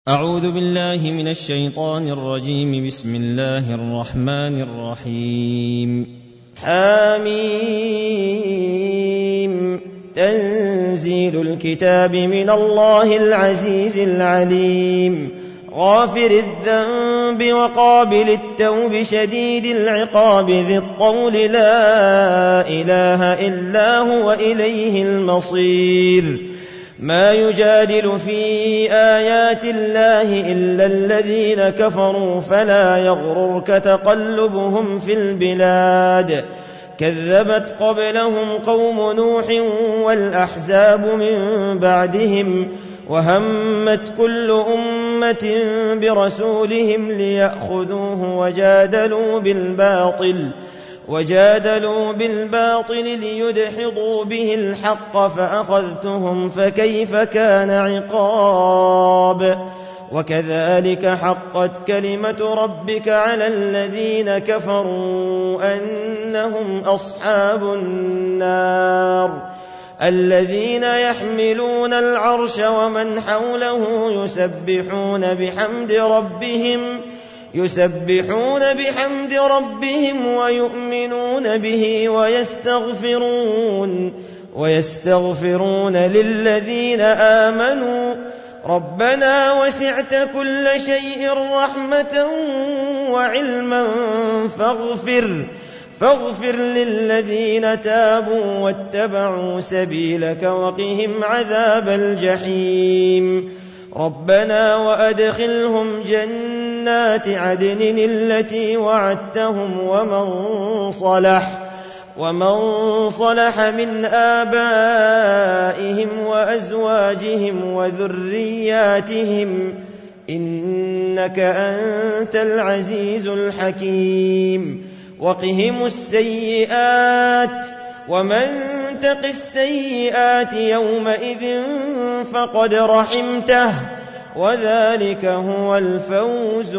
أعوذ بالله من الشيطان الرجيم. بسم الله الرحمن الرحيم. حميم. تنزيل الكتاب من الله العزيز العليم، غافر الذنب وقابل التوب شديد العقاب ذي الطول لا إله إلا هو إليه المصير. ما يجادل في آيات الله إلا الذين كفروا فلا يغررك تقلبهم في البلاد. كذبت قبلهم قوم نوح والأحزاب من بعدهم، وهمت كل أمة برسولهم ليأخذوه وجادلوا بالباطل ليدحضوا به الحق فأخذتهم فكيف كان عقاب. وكذلك حقت كلمة ربك على الذين كفروا أنهم أصحاب النار، الذين يحملون العرش ومن حوله يسبحون بحمد ربهم ويؤمنون به ويستغفرون للذين آمنوا ربنا وسعت كل شيء رحمة وعلما فاغفر للذين تابوا واتبعوا سبيلك وقهم عذاب الجحيم. ربنا وأدخلهم جنات عدن التي وعدتهم ومن صلح من آبائهم وأزواجهم وذرياتهم إنك أنت العزيز الحكيم. وقهم السيئات ومن تق السيئات يومئذ فقد رحمته وذلك هو الفوز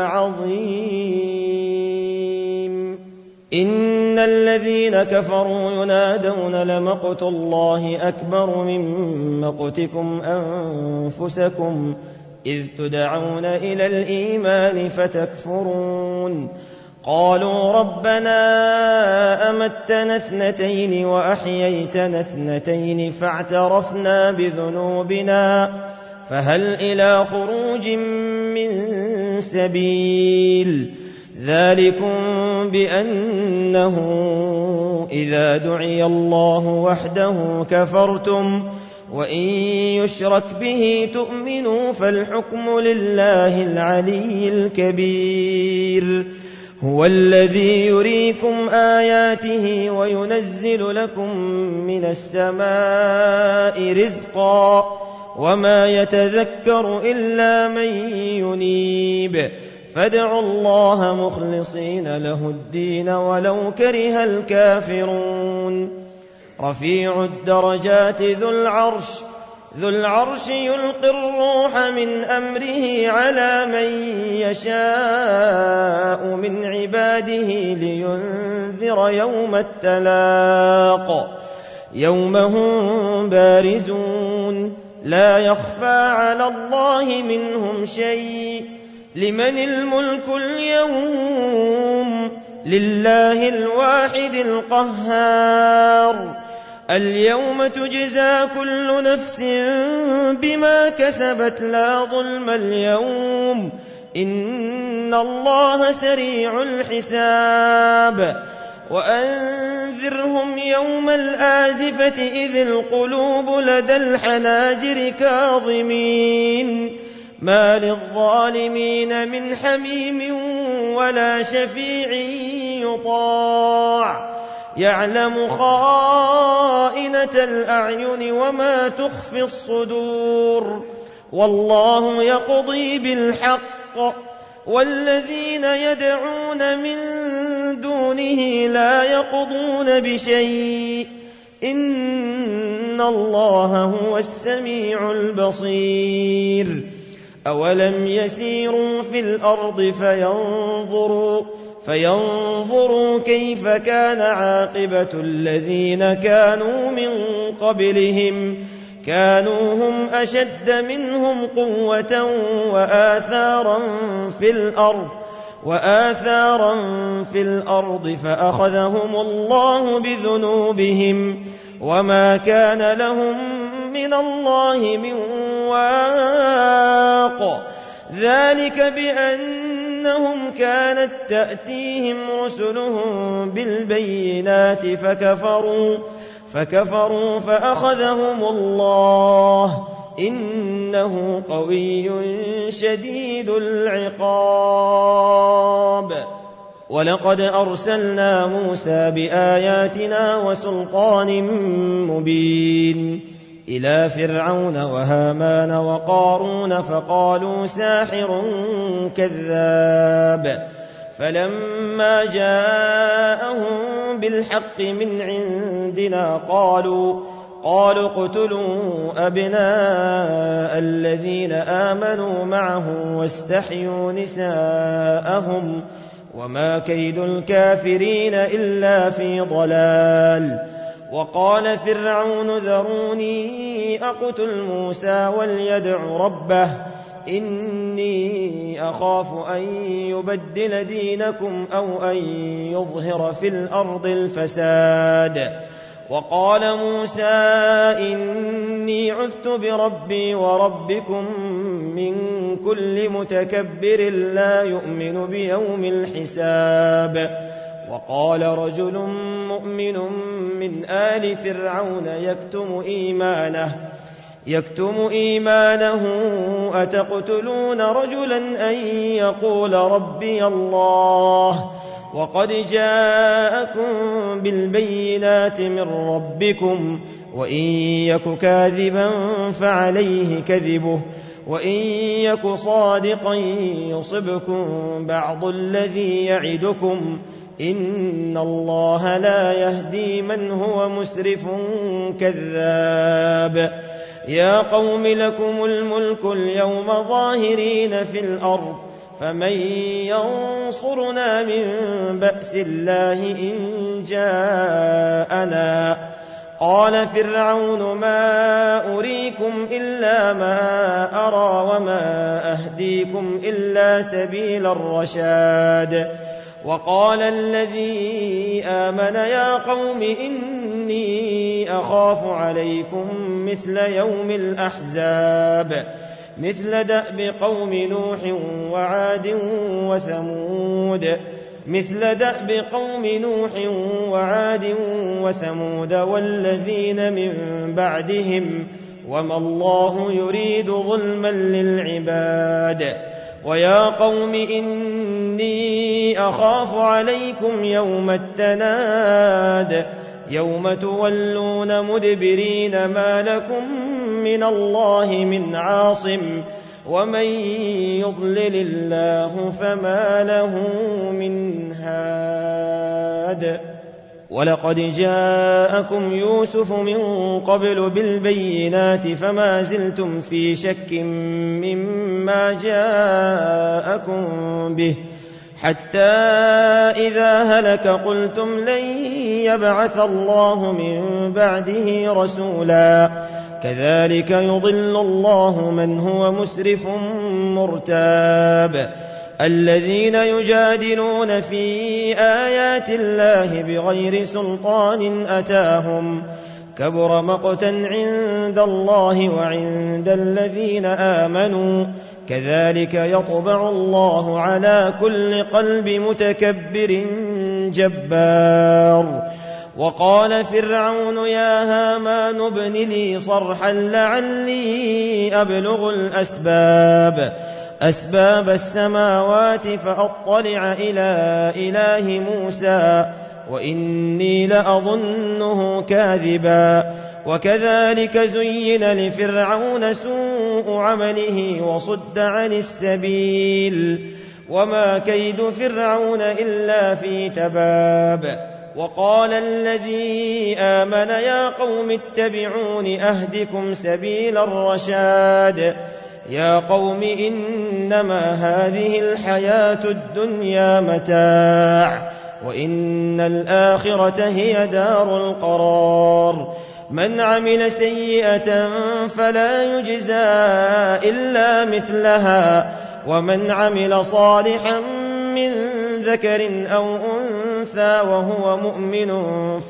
العظيم. إن الذين كفروا ينادون لمقت الله أكبر من مقتكم أنفسكم إذ تدعون إلى الإيمان فتكفرون. قالوا ربنا أمتنا اثنتين وأحييتنا اثنتين فاعترفنا بذنوبنا فهل إلى خروج من سبيل. ذلكم بأنه إذا دعي الله وحده كفرتم وإن يشرك به تؤمنوا فالحكم لله العلي الكبير. هو الذي يريكم آياته وينزل لكم من السماء رزقا وما يتذكر إلا من ينيب. فادعوا الله مخلصين له الدين ولو كره الكافرون. رفيع الدرجات ذو العرش يلقي الروح من أمره على من يشاء من عباده لينذر يوم التلاق يوم هم بارزون لا يخفى على الله منهم شيء. لمن الملك اليوم؟ لله الواحد القهار. اليوم تجزى كل نفس بما كسبت لا ظلم اليوم إن الله سريع الحساب. وأنذرهم يوم الآزفة إذ القلوب لدى الحناجر كاظمين ما للظالمين من حميم ولا شفيع يطاع يعلم خائنة الأعين وما تخفي الصدور. والله يقضي بالحق والذين يدعون من دونه لا يقضون بشيء إن الله هو السميع البصير. أولم يسيروا في الأرض فينظروا كيف كان عاقبة الذين كانوا من قبلهم كانوا هم أشد منهم قوة وآثارا في الأرض فأخذهم الله بذنوبهم وما كان لهم من الله من واق ذلك بأنهم كانت تأتيهم رسلهم بالبينات فكفروا فأخذهم الله إنه قوي شديد العقاب ولقد أرسلنا موسى بآياتنا وسلطان مبين إلى فرعون وهامان وقارون فقالوا ساحر كذاب فلما جاءهم بالحق من عندنا قالوا اقتلوا أبناء الذين آمنوا معه واستحيوا نساءهم وما كيد الكافرين إلا في ضلال وقال فرعون ذروني أقتل موسى وليدع ربه إني أخاف أن يبدل دينكم أو أن يظهر في الأرض الفساد وقال موسى إني عذت بربي وربكم من كل متكبر لا يؤمن بيوم الحساب وقال رجل مؤمن من آل فرعون يكتم إيمانه أتقتلون رجلا أن يقول ربي الله وقد جاءكم بالبينات من ربكم وإن يك كاذبا فعليه كذبه وإن يك صادقا يصبكم بعض الذي يعدكم إن الله لا يهدي من هو مسرف كذاب يا قوم لكم الملك اليوم ظاهرين في الأرض فمن ينصرنا من بأس الله إن جاءنا قال فرعون ما أريكم إلا ما أرى وما أهديكم إلا سبيل الرشاد وقال الذي آمن يا قوم إني أخاف عليكم مثل دأب قوم نوح وعاد وثمود والذين من بعدهم وما الله يريد ظلما للعباد ويا قوم إني أخاف عليكم يوم التناد يوم تولون مدبرين ما لكم من الله من عاصم ومن يضلل الله فما له من هاد ولقد جاءكم يوسف من قبل بالبينات فما زلتم في شك مما جاءكم به حتى إذا هلك قلتم لن يبعث الله من بعده رسولا كذلك يضل الله من هو مسرف مرتاب الذين يجادلون في آيات الله بغير سلطان أتاهم كبر مقتا عند الله وعند الذين آمنوا كذلك يطبع الله على كل قلب متكبر جبار وقال فرعون يا هامان ابن لي صرحا لعلي أبلغ أسباب السماوات فأطلع إلى إله موسى وإني لأظنه كاذبا وكذلك زين لفرعون سوء عمله وصد عن السبيل وما كيد فرعون إلا في تباب وقال الذي آمن يا قوم اتبعون أهدكم سبيل الرشاد يا قوم إنما هذه الحياة الدنيا متاع وإن الآخرة هي دار القرار من عمل سيئة فلا يجزى إلا مثلها ومن عمل صالحا من ذكر أو أنثى وهو مؤمن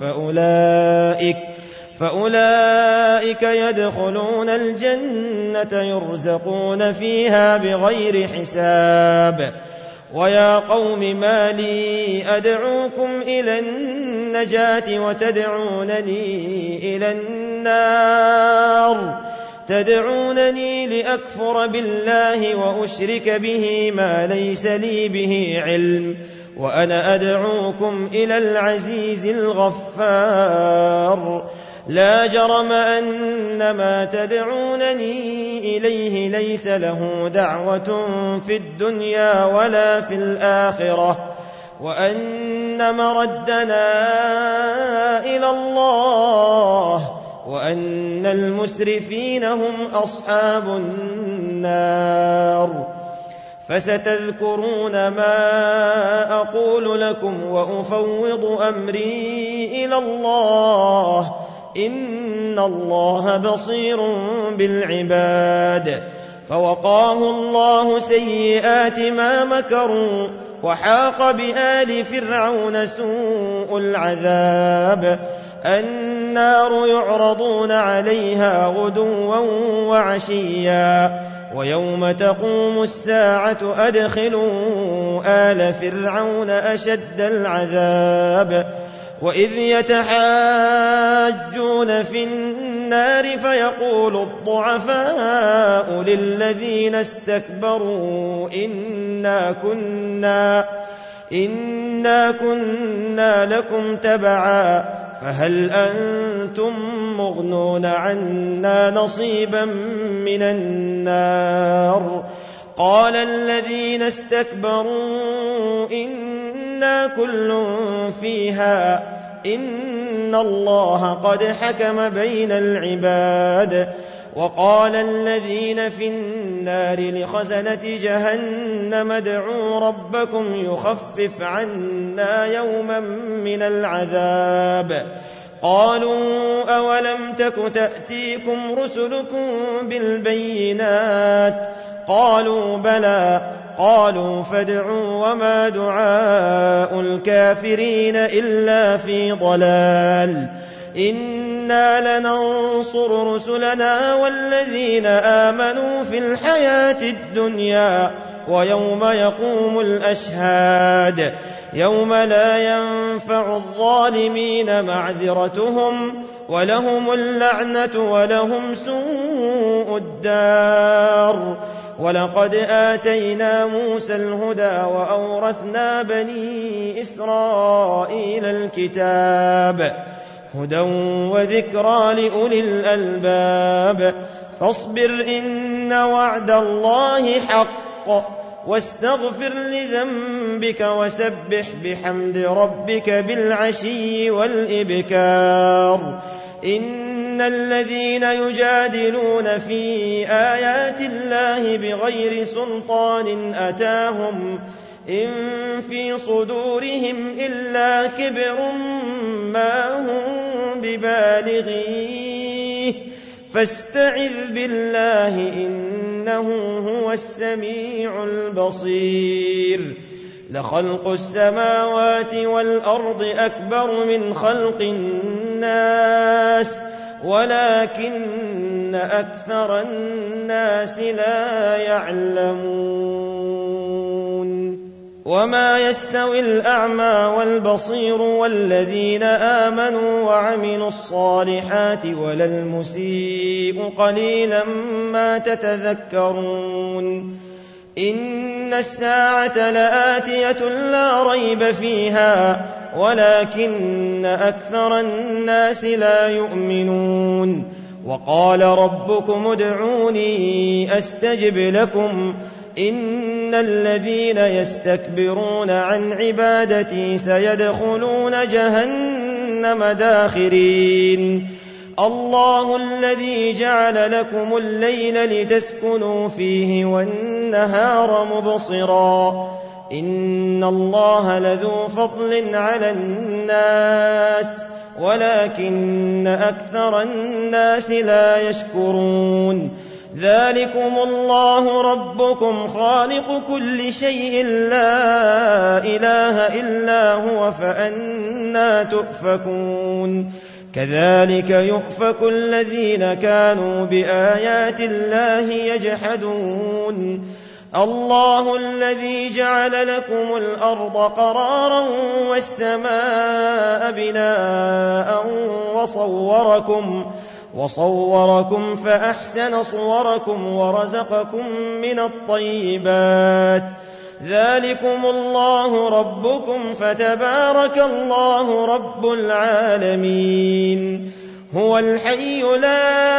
فأولئك يدخلون الجنة يرزقون فيها بغير حساب. ويا قوم ما لي أدعوكم إلى النجاة وتدعونني إلى النار تدعونني لأكفر بالله وأشرك به ما ليس لي به علم وأنا أدعوكم إلى العزيز الغفار. لا جرم أن ما تدعونني إليه ليس له دعوة في الدنيا ولا في الآخرة وأن مردنا إلى الله وأن المسرفين هم أصحاب النار. فستذكرون ما أقول لكم وأفوض أمري إلى الله إن الله بصير بالعباد. فوقاه الله سيئات ما مكروا وحاق بآل فرعون سوء العذاب. النار يعرضون عليها غدوا وعشيا ويوم تقوم الساعة أدخلوا آل فرعون أشد العذاب. وإذ يتحاجون في النار فيقول الضعفاء للذين استكبروا إنا كنا لكم تبعا فهل أنتم مغنون عنا نصيبا من النار. قال الذين استكبروا إنا كل فيها إن الله قد حكم بين العباد. وقال الذين في النار لخزنة جهنم ادعوا ربكم يخفف عنا يوما من العذاب. قالوا أولم تك تأتيكم رسلكم بالبينات قالوا بلى قالوا فادعوا وما دعاء الكافرين إلا في ضلال. إنا لننصر رسلنا والذين آمنوا في الحياة الدنيا ويوم يقوم الأشهاد يوم لا ينفع الظالمين معذرتهم ولهم اللعنة ولهم سوء الدار. ولقد آتينا موسى الهدى وأورثنا بني إسرائيل الكتاب هدى وذكرى لأولي الألباب. فاصبر إن وعد الله حق واستغفر لذنبك وسبح بحمد ربك بالعشي والإبكار. إن الذين يجادلون في آيات الله بغير سلطان أتاهم إن في صدورهم إلا كبر ما هم ببالغيه فاستعذ بالله إنه هو السميع البصير. لخلق السماوات والأرض أكبر من خلق الناس ولكن أكثر الناس لا يعلمون. وما يستوي الأعمى والبصير والذين آمنوا وعملوا الصالحات ولا المسيء قليلا ما تتذكرون. إن الساعة لآتية لا ريب فيها ولكن أكثر الناس لا يؤمنون. وقال ربكم ادعوني أستجب لكم إن الذين يستكبرون عن عبادتي سيدخلون جهنم داخرين. الله الذي جعل لكم الليل لتسكنوا فيه والنهار مبصرا إن الله لذو فضل على الناس ولكن أكثر الناس لا يشكرون ذلكم الله ربكم خالق كل شيء لا إله إلا هو فأنى تؤفكون كذلك يؤفك الذين كانوا بآيات الله يجحدون الله الذي جعل لكم الأرض قرارا والسماء بناء وصوركم فأحسن صوركم ورزقكم من الطيبات ذلكم الله ربكم فتبارك الله رب العالمين هو الحي لا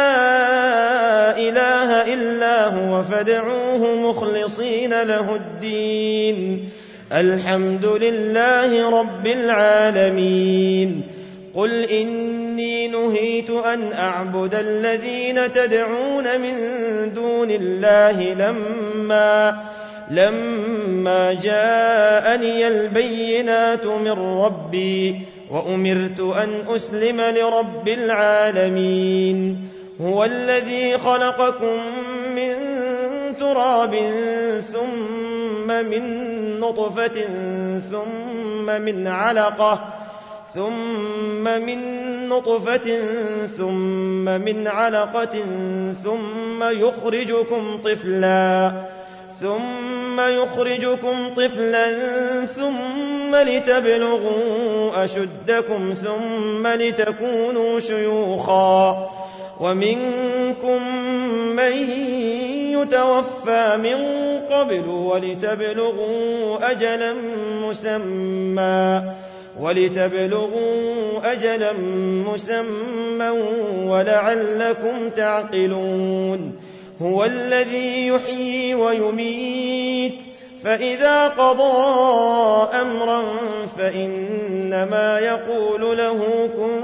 إله إلا هو فادعوه مخلصين له الدين الحمد لله رب العالمين قل إني نهيت أن أعبد الذين تدعون من دون الله لما جاءني البينات من ربي وأمرت أن أسلم لرب العالمين هو الذي خلقكم من تراب ثم من نطفة ثم من علقة ثم يخرجكم طفلا ثم لتبلغوا أشدكم ثم لتكونوا شيوخا ومنكم من يتوفى من قبل ولتبلغوا أجلا مسمى ولعلكم تعقلون هو الذي يحيي ويميت فإذا قضى أمرا فإنما يقول له كن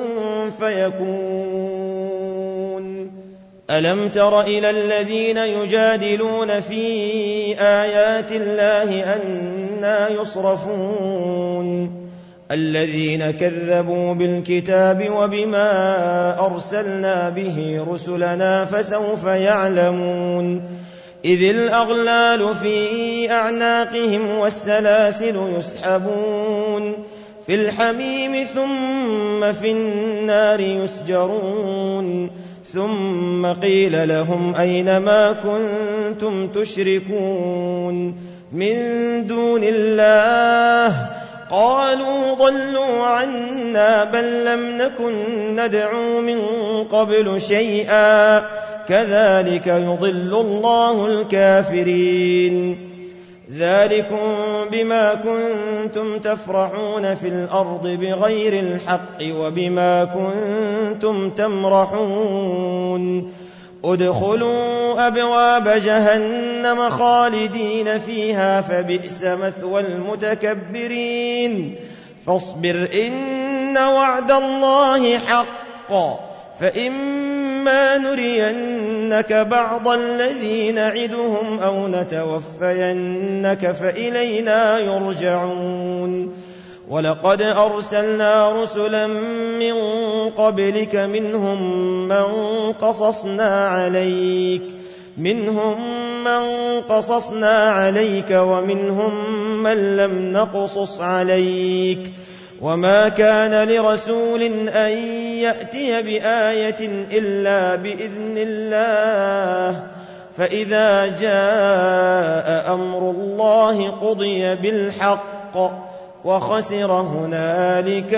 فيكون ألم تر إلى الذين يجادلون في آيات الله أنى يصرفون الذين كذبوا بالكتاب وبما أرسلنا به رسلنا فسوف يعلمون إذ الأغلال في أعناقهم والسلاسل يسحبون في الحميم ثم في النار يسجرون ثم قيل لهم أين ما كنتم تشركون من دون الله قالوا ضلوا عنا بل لم نكن ندعو من قبل شيئا كذلك يضل الله الكافرين ذلكم بما كنتم تفرحون في الأرض بغير الحق وبما كنتم تمرحون ادخلوا أبواب جهنم خالدين فيها فبئس مثوى المتكبرين فاصبر إن وعد الله حق فإما نرينك بعض الذي نعدهم أو نتوفينك فإلينا يرجعون ولقد أرسلنا رسلا من قبلك منهم من قصصنا عليك ومنهم من لم نقصص عليك وما كان لرسول أن يأتي بآية إلا بإذن الله فإذا جاء أمر الله قضي بالحق وخسر هنالك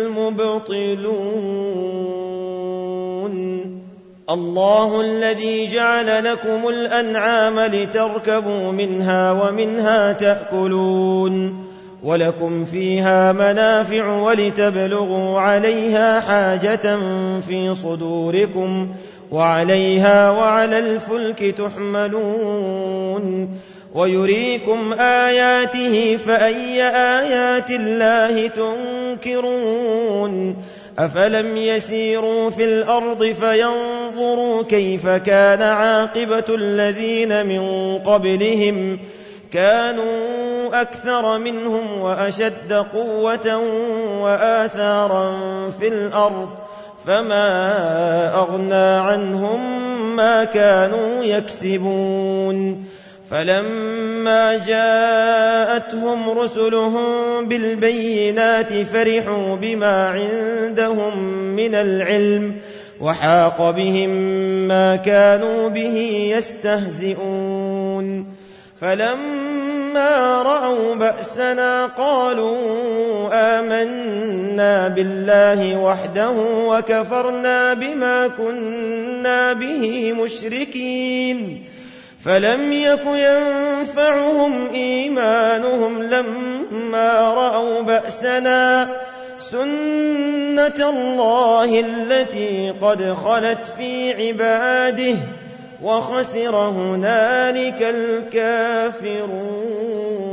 المبطلون الله الذي جعل لكم الأنعام لتركبوا منها ومنها تأكلون ولكم فيها منافع ولتبلغوا عليها حاجة في صدوركم وعليها وعلى الفلك تحملون ويريكم آياته فأي آيات الله تنكرون أفلم يسيروا في الأرض فينظروا كيف كان عاقبة الذين من قبلهم كانوا أكثر منهم وأشد قوة وآثارا في الأرض فما أغنى عنهم ما كانوا يكسبون فلما جاءتهم رسلهم بالبينات فرحوا بما عندهم من العلم وحاق بهم ما كانوا به يستهزئون فلما رأوا بأسنا قالوا آمنا بالله وحده وكفرنا بما كنا به مشركين فلم يك ينفعهم إيمانهم لما رأوا بأسنا سنة الله التي قد خلت في عباده وخسر هنالك الكافرون